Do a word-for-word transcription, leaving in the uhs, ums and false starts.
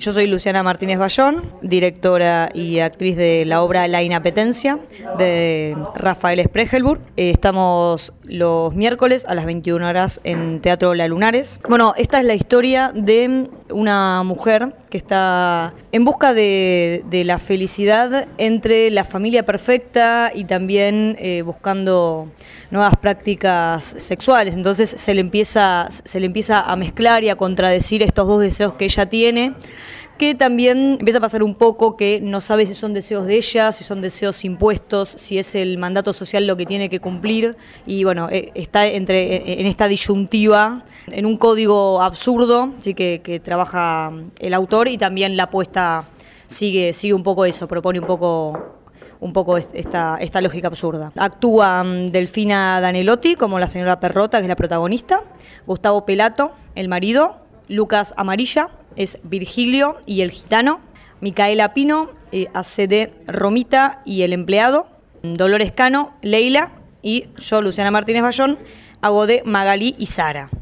Yo soy Luciana Martínez Bayón, directora y actriz de la obra La Inapetencia de Rafael Spregelburg. Eh, estamos los miércoles a las veintiuna horas en Teatro La Lunares. Bueno, esta es la historia de una mujer que está en busca de, de la felicidad entre la familia perfecta y también eh, buscando nuevas prácticas sexuales. Entonces se le empieza, se le empieza a mezclar y a contradecir estos dos deseos que ella tiene, que también empieza a pasar un poco que no sabe si son deseos de ella, si son deseos impuestos, si es el mandato social lo que tiene que cumplir, y bueno, está entre en esta disyuntiva, en un código absurdo, sí, que, que trabaja el autor, y también la apuesta sigue, sigue un poco eso, propone un poco un poco esta, esta lógica absurda. Actúa Delfina Danelotti como la señora Perrota, que es la protagonista, Gustavo Pelato, el marido, Lucas Amarilla es Virgilio y el gitano, Micaela Pino eh, hace de Romita y el empleado, Dolores Cano, Leila, y yo, Luciana Martínez Bayón, hago de Magalí y Sara.